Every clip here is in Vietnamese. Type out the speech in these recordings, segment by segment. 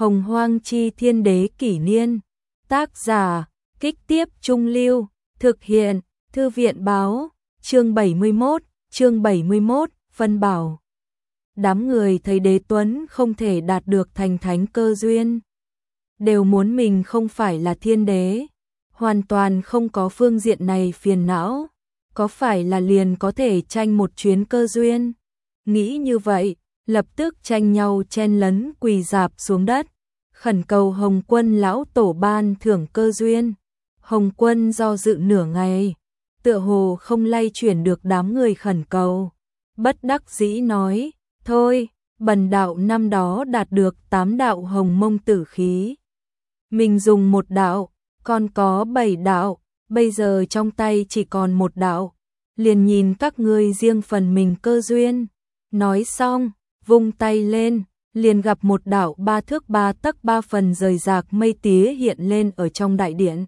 Hồng Hoang Chi Thiên Đế Kỷ Niên. Tác giả, Kích Tiếp Trung Lưu. Thực hiện, Thư viện Báo. Chương 71, phân bảo. Đám người thấy Đế Tuấn không thể đạt được thành thánh cơ duyên, đều muốn mình không phải là thiên đế, hoàn toàn không có phương diện này phiền não, có phải là liền có thể tranh một chuyến cơ duyên. Nghĩ như vậy, lập tức tranh nhau chen lấn quỳ rạp xuống đất, khẩn cầu Hồng Quân lão tổ ban thưởng cơ duyên. Hồng Quân do dự nửa ngày, tựa hồ không lay chuyển được đám người khẩn cầu, bất đắc dĩ nói, thôi, bần đạo năm đó đạt được 8 đạo hồng mông tử khí. Mình dùng 1 đạo, còn có 7 đạo, bây giờ trong tay chỉ còn 1 đạo, liền nhìn các ngươi riêng phần mình cơ duyên. Nói xong, vung tay lên, liền gặp 1 đạo 3 thước 3 tấc 3 phần rời rạc mây tía hiện lên ở trong đại điện.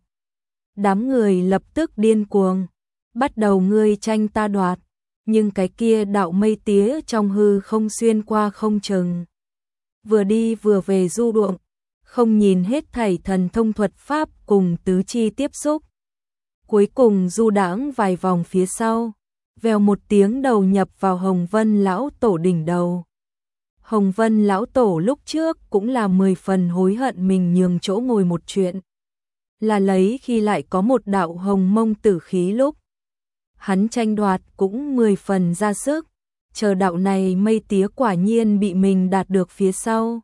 Đám người lập tức điên cuồng, bắt đầu ngươi tranh ta đoạt, nhưng cái kia đạo mây tía trong hư không xuyên qua không chừng. Vừa đi vừa về du đuộng, không nhìn hết thảy thần thông thuật pháp cùng tứ chi tiếp xúc. Cuối cùng du đãng vài vòng phía sau, vèo một tiếng đầu nhập vào Hồng Vân lão tổ đỉnh đầu. Hồng Vân lão tổ lúc trước cũng là 10 phần hối hận mình nhường chỗ ngồi một chuyện, là lấy khi lại có 1 đạo hồng mông tử khí lúc hắn tranh đoạt cũng 10 phần ra sức, chờ đạo này mây tía quả nhiên bị mình đạt được phía sau.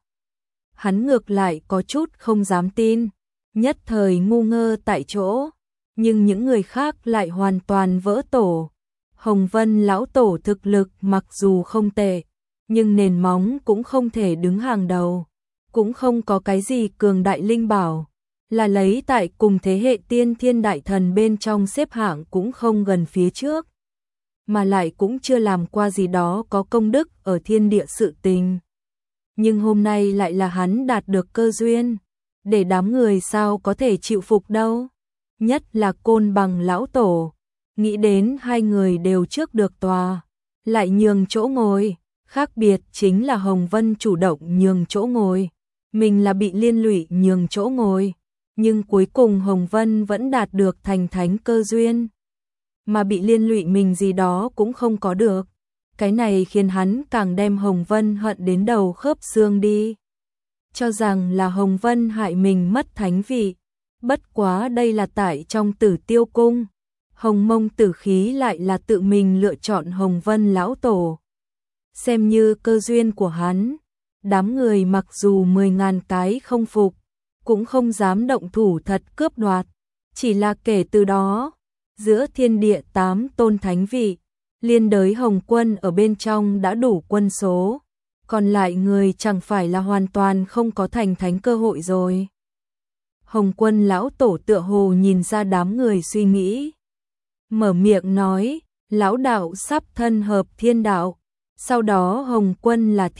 Hắn ngược lại có chút không dám tin, nhất thời ngu ngơ tại chỗ, nhưng những người khác lại hoàn toàn vỡ tổ. Hồng Vân lão tổ thực lực mặc dù không tệ, nhưng nền móng cũng không thể đứng hàng đầu, cũng không có cái gì cường đại linh bảo, là lấy tại cùng thế hệ tiên thiên đại thần bên trong xếp hạng cũng không gần phía trước, mà lại cũng chưa làm qua gì đó có công đức ở thiên địa sự tình. Nhưng hôm nay lại là hắn đạt được cơ duyên, để đám người sao có thể chịu phục đâu. Nhất là Côn Bằng lão tổ, nghĩ đến 2 người đều trước được tòa, lại nhường chỗ ngồi, khác biệt chính là Hồng Vân chủ động nhường chỗ ngồi, mình là bị liên lụy nhường chỗ ngồi, nhưng cuối cùng Hồng Vân vẫn đạt được thành thánh cơ duyên, mà bị liên lụy mình gì đó cũng không có được. Cái này khiến hắn càng đem Hồng Vân hận đến đầu khớp xương đi, cho rằng là Hồng Vân hại mình mất thánh vị. Bất quá đây là tại trong Tử Tiêu cung, hồng mông tử khí lại là tự mình lựa chọn Hồng Vân lão tổ, xem như cơ duyên của hắn. Đám người mặc dù 10.000 cái không phục, cũng không dám động thủ thật cướp đoạt, chỉ là kể từ đó, giữa thiên địa 8 tôn thánh vị, liên đới Hồng Quân ở bên trong đã đủ quân số, còn lại người chẳng phải là hoàn toàn không có thành thánh cơ hội rồi. Hồng Quân lão tổ tựa hồ nhìn ra đám người suy nghĩ, mở miệng nói, lão đạo sắp thân hợp thiên đạo, sau đó Hồng Quân là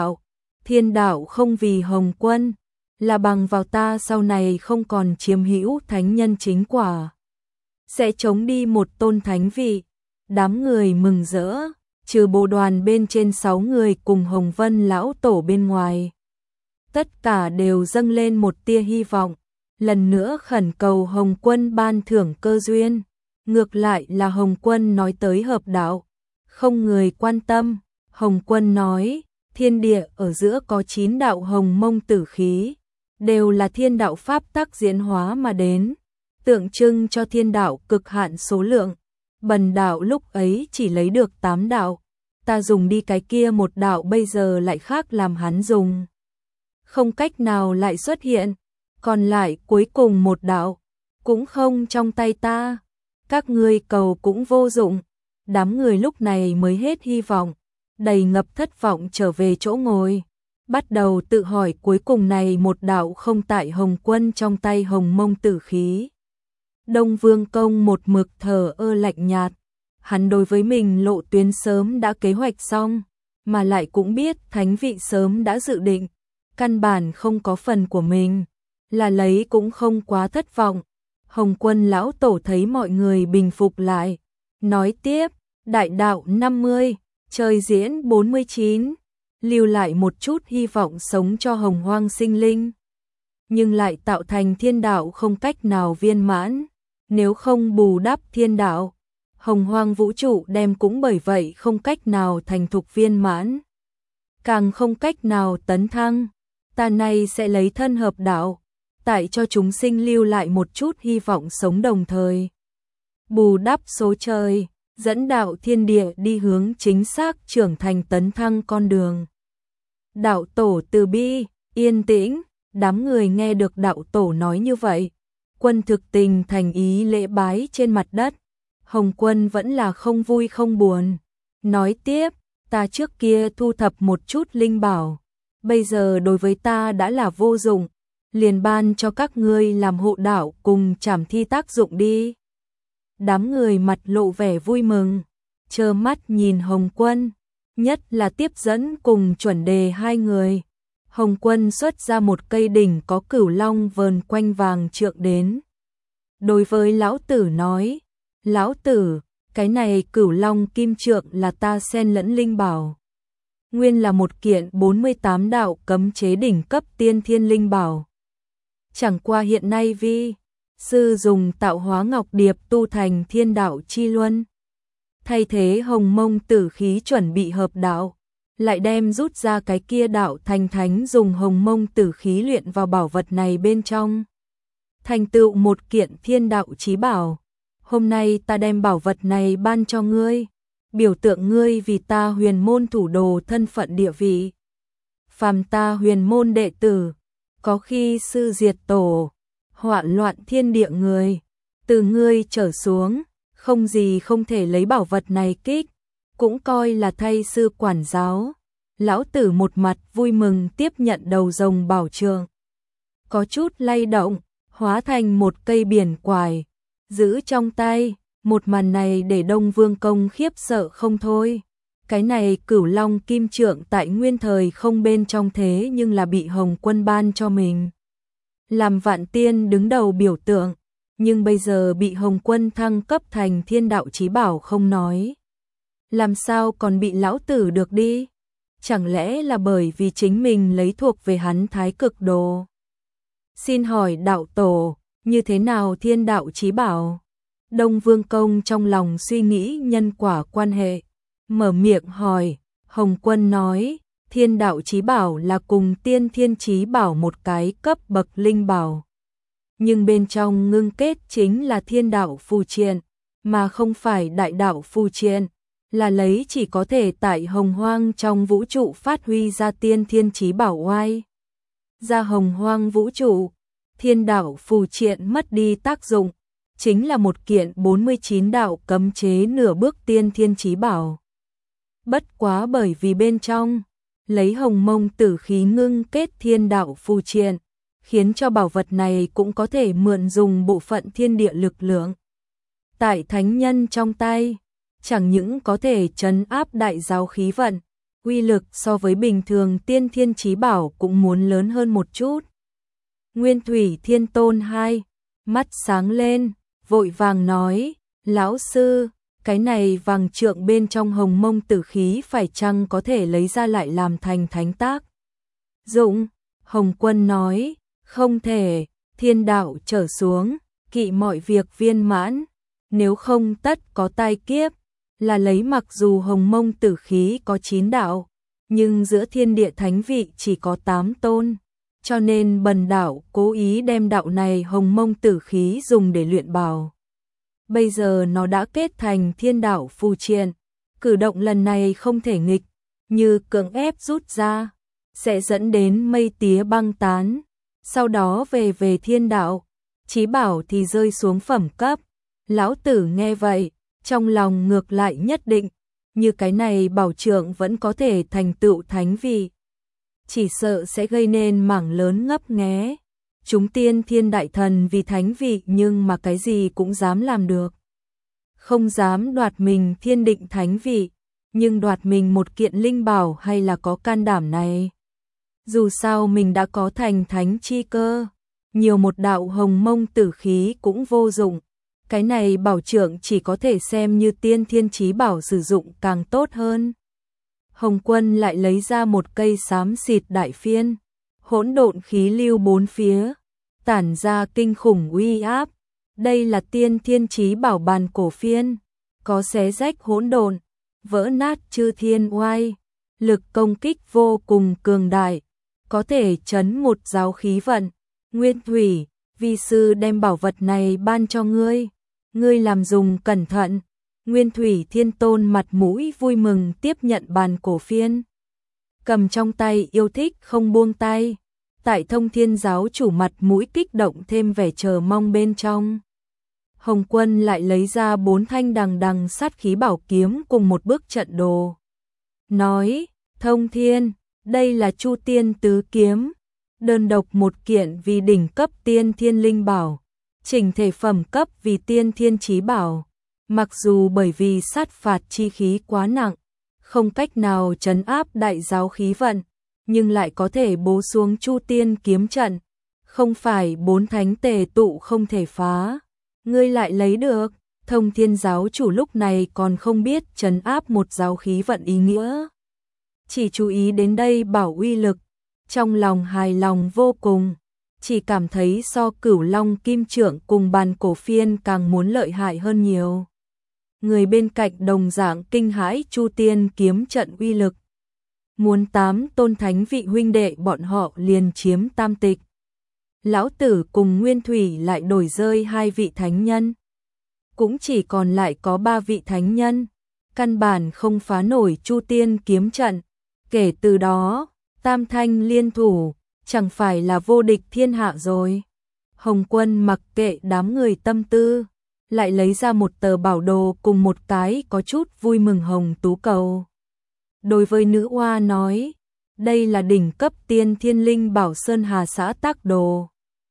thiên đạo không vì Hồng Quân, là bằng vào ta sau này không còn chiếm hữu thánh nhân chính quả, sẽ chống đi 1 tôn thánh vị. Đám người mừng rỡ, trừ bộ đoàn bên trên 6 người cùng Hồng Vân lão tổ bên ngoài, tất cả đều dâng lên một tia hy vọng, lần nữa khẩn cầu Hồng Quân ban thưởng cơ duyên. Ngược lại là Hồng Quân nói tới hợp đạo, không người quan tâm. Hồng Quân nói, thiên địa ở giữa có 9 đạo hồng mông tử khí, đều là thiên đạo pháp tắc diễn hóa mà đến, tượng trưng cho thiên đạo cực hạn số lượng. Bần đạo lúc ấy chỉ lấy được 8 đạo, ta dùng đi cái kia 1 đạo bây giờ lại khác làm hắn dùng, không cách nào lại xuất hiện, còn lại cuối cùng 1 đạo, cũng không trong tay ta, các ngươi cầu cũng vô dụng. Đám người lúc này mới hết hy vọng, đầy ngập thất vọng trở về chỗ ngồi, bắt đầu tự hỏi cuối cùng này 1 đạo không tại Hồng Quân trong tay hồng mông tử khí. Đông Vương Công một mực thờ ơ lạnh nhạt, hắn đối với mình lộ tuyến sớm đã kế hoạch xong, mà lại cũng biết thánh vị sớm đã dự định, căn bản không có phần của mình, là lấy cũng không quá thất vọng. Hồng Quân lão tổ thấy mọi người bình phục lại, nói tiếp, đại đạo 50, trời diễn 49, lưu lại một chút hy vọng sống cho hồng hoang sinh linh, nhưng lại tạo thành thiên đạo không cách nào viên mãn, nếu không bù đắp thiên đạo, hồng hoang vũ trụ đem cũng bởi vậy không cách nào thành thục viên mãn, càng không cách nào tấn thăng. Ta nay sẽ lấy thân hợp đạo, tại cho chúng sinh lưu lại một chút hy vọng sống, đồng thời bù đắp số trời, dẫn đạo thiên địa đi hướng chính xác trưởng thành tấn thăng con đường. Đạo tổ từ bi, yên tĩnh, đám người nghe được đạo tổ nói như vậy, quân thực tình thành ý lễ bái trên mặt đất. Hồng Quân vẫn là không vui không buồn, nói tiếp, ta trước kia thu thập một chút linh bảo, bây giờ đối với ta đã là vô dụng, liền ban cho các ngươi làm hộ đạo cùng trảm thi tác dụng đi. Đám người mặt lộ vẻ vui mừng, trơ mắt nhìn Hồng Quân, nhất là tiếp dẫn cùng chuẩn đề hai người. Hồng Quân xuất ra một cây đỉnh có cửu long vờn quanh vàng trượng đến. Đối với lão tử nói, lão tử, cái này cửu long kim trượng là ta xen lẫn linh bảo. Nguyên là một kiện 48 đạo cấm chế đỉnh cấp tiên thiên linh bảo. Chẳng qua hiện nay vi sư dùng tạo hóa ngọc điệp tu thành thiên đạo chi luân. Thay thế hồng mông tử khí chuẩn bị hợp đạo, lại đem rút ra cái kia đạo thành thánh dùng hồng mông tử khí luyện vào bảo vật này bên trong. Thành tựu một kiện thiên đạo chí bảo. Hôm nay ta đem bảo vật này ban cho ngươi, biểu tượng ngươi vì ta huyền môn thủ đồ thân phận địa vị. Phàm ta huyền môn đệ tử, có khi sư diệt tổ, hoạn loạn thiên địa người, từ ngươi trở xuống, không gì không thể lấy bảo vật này kích, cũng coi là thay sư quản giáo. Lão tử một mặt vui mừng tiếp nhận đầu rồng bảo trượng, có chút lay động, hóa thành một cây biển quải, giữ trong tay. Một màn này để Đông Vương Công khiếp sợ không thôi. Cái này cửu long kim trượng tại nguyên thời không bên trong thế nhưng là bị Hồng Quân ban cho mình, làm vạn tiên đứng đầu biểu tượng, nhưng bây giờ bị Hồng Quân thăng cấp thành thiên đạo chí bảo không nói, làm sao còn bị lão tử được đi? Chẳng lẽ là bởi vì chính mình lấy thuộc về hắn thái cực đồ? Xin hỏi đạo tổ, như thế nào thiên đạo chí bảo? Đông Vương Công trong lòng suy nghĩ nhân quả quan hệ, mở miệng hỏi. Hồng Quân nói, thiên đạo chí bảo là cùng tiên thiên chí bảo một cái cấp bậc linh bảo, nhưng bên trong ngưng kết chính là thiên đạo phù triện, mà không phải đại đạo phù triện, là lấy chỉ có thể tại hồng hoang trong vũ trụ phát huy ra tiên thiên chí bảo oai. Ra hồng hoang vũ trụ, thiên đạo phù triện mất đi tác dụng, chính là một kiện 49 đạo cấm chế nửa bước tiên thiên chí bảo. Bất quá bởi vì bên trong lấy hồng mông tử khí ngưng kết thiên đạo phù triện, khiến cho bảo vật này cũng có thể mượn dùng bộ phận thiên địa lực lượng. Tại thánh nhân trong tay, chẳng những có thể trấn áp đại giáo khí vận, uy lực so với bình thường tiên thiên chí bảo cũng muốn lớn hơn một chút. Nguyên Thủy Thiên Tôn hai mắt sáng lên, vội vàng nói, lão sư, cái này vàng trượng bên trong hồng mông tử khí phải chăng có thể lấy ra lại làm thành thánh tác dụng? Hồng Quân nói, không thể, thiên đạo trở xuống, kỵ mọi việc viên mãn, nếu không tất có tai kiếp, là lấy. Mặc dù hồng mông tử khí có 9 đạo, nhưng giữa thiên địa thánh vị chỉ có 8 tôn, cho nên bần đạo cố ý đem đạo này hồng mông tử khí dùng để luyện bảo. Bây giờ nó đã kết thành thiên đạo phù triện, cử động lần này không thể nghịch, như cưỡng ép rút ra, sẽ dẫn đến mây tía băng tán, sau đó về thiên đạo, chí bảo thì rơi xuống phẩm cấp. Lão tử nghe vậy, trong lòng ngược lại nhất định, như cái này bảo trượng vẫn có thể thành tựu thánh vị, chỉ sợ sẽ gây nên mảng lớn ngấp nghé. Chúng tiên thiên đại thần vì thánh vị nhưng mà cái gì cũng dám làm được. Không dám đoạt mình thiên định thánh vị, nhưng đoạt mình một kiện linh bảo hay là có can đảm này. Dù sao mình đã có thành thánh chi cơ, nhiều một đạo hồng mông tử khí cũng vô dụng. Cái này bảo trượng chỉ có thể xem như tiên thiên chí bảo sử dụng càng tốt hơn. Hồng Quân lại lấy ra một cây xám xịt đại phiên, hỗn độn khí lưu bốn phía, tản ra kinh khủng uy áp. Đây là tiên thiên chí bảo bàn cổ phiên, có xé rách hỗn độn, vỡ nát chư thiên oai, lực công kích vô cùng cường đại, có thể chấn một giáo khí vận. Nguyên Thủy, vi sư đem bảo vật này ban cho ngươi, ngươi làm dùng cẩn thận. Nguyên Thủy Thiên Tôn mặt mũi vui mừng tiếp nhận bàn cổ phiên, cầm trong tay yêu thích không buông tay. Tại Thông Thiên giáo chủ mặt mũi kích động thêm vẻ chờ mong bên trong. Hồng Quân lại lấy ra 4 thanh đằng đằng sát khí bảo kiếm cùng một bức trận đồ. Nói, Thông Thiên, đây là Chu Tiên Tứ Kiếm, đơn độc một kiện vì đỉnh cấp tiên thiên linh bảo, chỉnh thể phẩm cấp vì tiên thiên chí bảo. Mặc dù bởi vì sát phạt chi khí quá nặng, không cách nào trấn áp đại giáo khí vận, nhưng lại có thể bố xuống Chu Tiên kiếm trận, không phải 4 thánh tề tụ không thể phá. Ngươi lại lấy được. Thông Thiên giáo chủ lúc này còn không biết trấn áp một giáo khí vận ý nghĩa, chỉ chú ý đến đây bảo uy lực, trong lòng hài lòng vô cùng, chỉ cảm thấy so Cửu Long Kim Trượng cùng bàn cổ phiên càng muốn lợi hại hơn nhiều. Người bên cạnh đồng dạng kinh hãi Chu Tiên kiếm trận uy lực. Muốn 8 tôn thánh vị huynh đệ bọn họ liền chiếm tam tịch. Lão Tử cùng Nguyên Thủy lại đổi rơi 2 vị thánh nhân. Cũng chỉ còn lại có 3 vị thánh nhân, căn bản không phá nổi Chu Tiên kiếm trận. Kể từ đó, tam thanh liên thủ, chẳng phải là vô địch thiên hạ rồi. Hồng Quân mặc kệ đám người tâm tư, lại lấy ra một tờ bảo đồ cùng một cái có chút vui mừng hồng tú cầu. Đối với nữ oa nói, đây là đỉnh cấp tiên thiên linh bảo Sơn Hà xã tác đồ.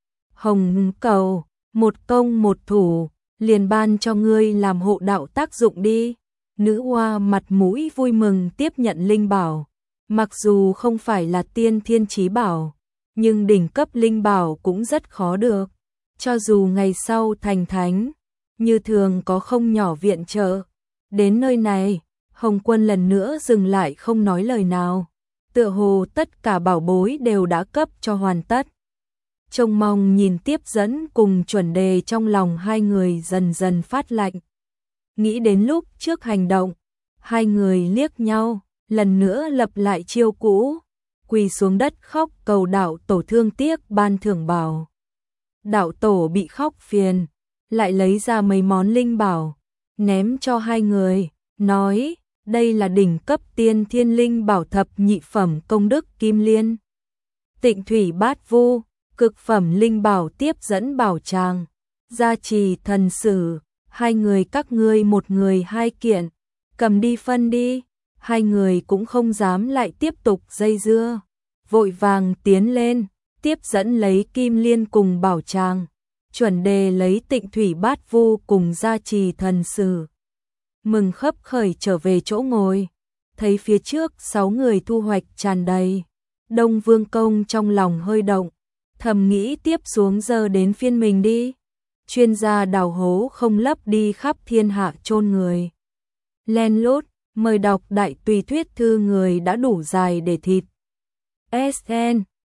Hồng cầu, một công một thủ, liền ban cho ngươi làm hộ đạo tác dụng đi. Nữ oa mặt mũi vui mừng tiếp nhận linh bảo. Mặc dù không phải là tiên thiên chí bảo, nhưng đỉnh cấp linh bảo cũng rất khó được. Cho dù ngày sau thành thánh, như thường có không nhỏ viện trợ. Đến nơi này, Hồng Quân lần nữa dừng lại không nói lời nào. Tựa hồ tất cả bảo bối đều đã cấp cho hoàn tất. Trông mong nhìn tiếp dẫn cùng chuẩn đề trong lòng hai người dần dần phát lạnh. Nghĩ đến lúc trước hành động, hai người liếc nhau, lần nữa lập lại chiêu cũ, quỳ xuống đất khóc cầu đạo tổ thương tiếc ban thưởng bảo. Đạo tổ bị khóc phiền, lại lấy ra mấy món linh bảo, ném cho hai người, nói, đây là đỉnh cấp tiên thiên linh bảo thập nhị phẩm công đức kim liên. Tịnh thủy bát vu, cực phẩm linh bảo tiếp dẫn bảo tràng, gia trì thần sử, hai người các ngươi một người 2 kiện, cầm đi phân đi. Hai người cũng không dám lại tiếp tục dây dưa, vội vàng tiến lên, tiếp dẫn lấy kim liên cùng bảo tràng, chuẩn đề lấy tịnh thủy bát vu cùng gia trì thần sử. Mừng khấp khởi trở về chỗ ngồi, thấy phía trước 6 người thu hoạch tràn đầy. Đông Vương Công trong lòng hơi động, thầm nghĩ tiếp xuống giờ đến phiên mình đi. Chuyên gia đào hố không lấp đi khắp thiên hạ chôn người. Len lút, mời đọc đại tùy thuyết thư người đã đủ dài để thịt. SN